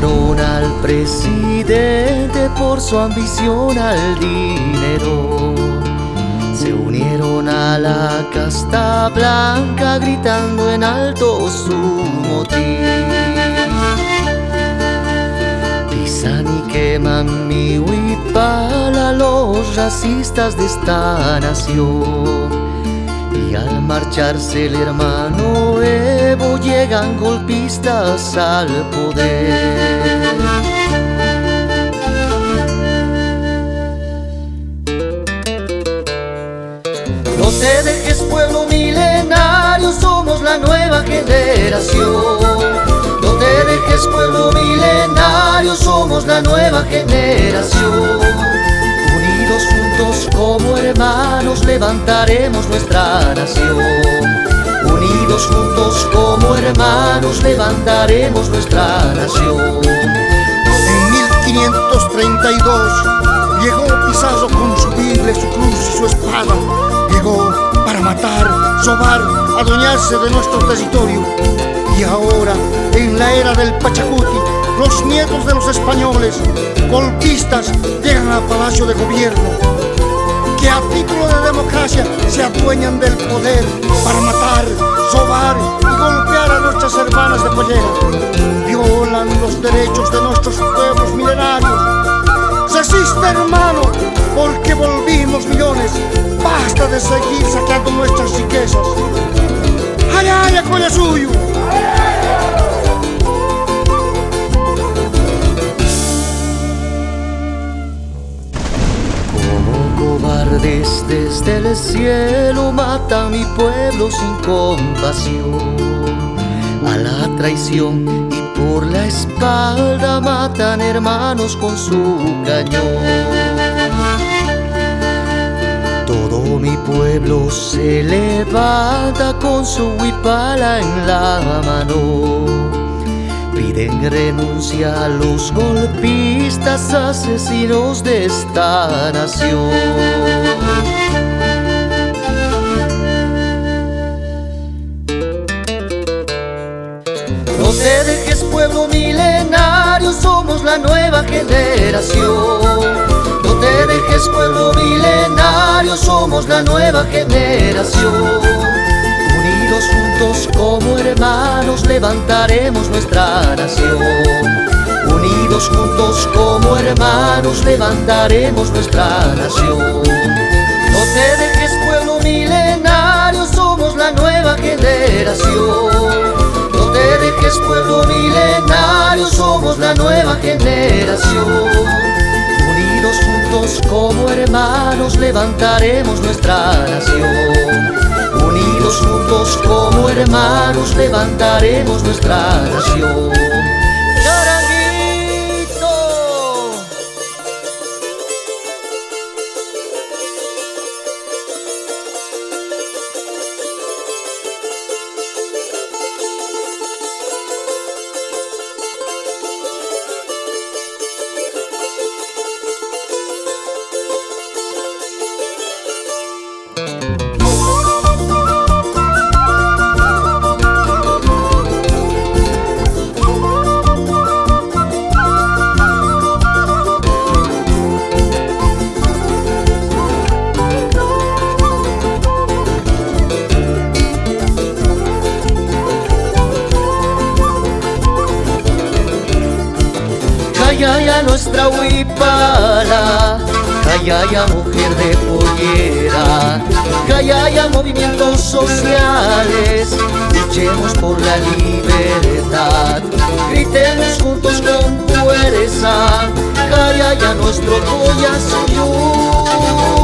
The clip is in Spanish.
Mataron al presidente por su ambición al dinero. Se unieron a la casta blanca gritando en alto su motín. Pisan y queman mi huipala los racistas de esta nación. Y al marcharse el hermano Evo llegan golpistas al poder. No te dejes, pueblo milenario, somos la nueva generación. No te dejes, pueblo milenario, somos la nueva generación. Unidos juntos como hermanos levantaremos nuestra nación. Unidos juntos como hermanos levantaremos nuestra nación. En 1532 llegó Pizarro con su Biblia, su cruz y su espada. Llegó para matar, sobar, adueñarse de nuestro territorio. Y ahora, en la era del Pachacuti, los nietos de los españoles, golpistas, llegan al Palacio de Gobierno, que a título de democracia se adueñan del poder para matar, sobar y golpear a nuestras hermanas de pollera. Violan los derechos de nuestros pueblos milenarios. Resiste, hermano, porque volvimos millones. Basta de seguir saqueando nuestras riquezas. ¡Ay, ay, coño suyo! Como cobardes desde el cielo mata a mi pueblo sin compasión. A la traición y por la espalda matan hermanos con su cañón. Todo mi pueblo se levanta con su huipala en la mano. Piden renuncia a los golpistas, asesinos de esta nación. No te dejes, pueblo milenario, somos la nueva generación. No te dejes, pueblo milenario, somos la nueva generación. Unidos juntos como hermanos levantaremos nuestra nación. Unidos juntos como hermanos levantaremos nuestra nación. No te dejes, pueblo milenario, somos la nueva generación. No te dejes, pueblo milenario, somos la nueva generación. Unidos juntos como hermanos levantaremos nuestra nación. Unidos juntos como hermanos levantaremos nuestra nación. Callaya nuestra huipala, callaya mujer de pollera, callaya movimientos sociales, luchemos por la libertad, gritemos juntos con fuerza, callaya nuestro corazón.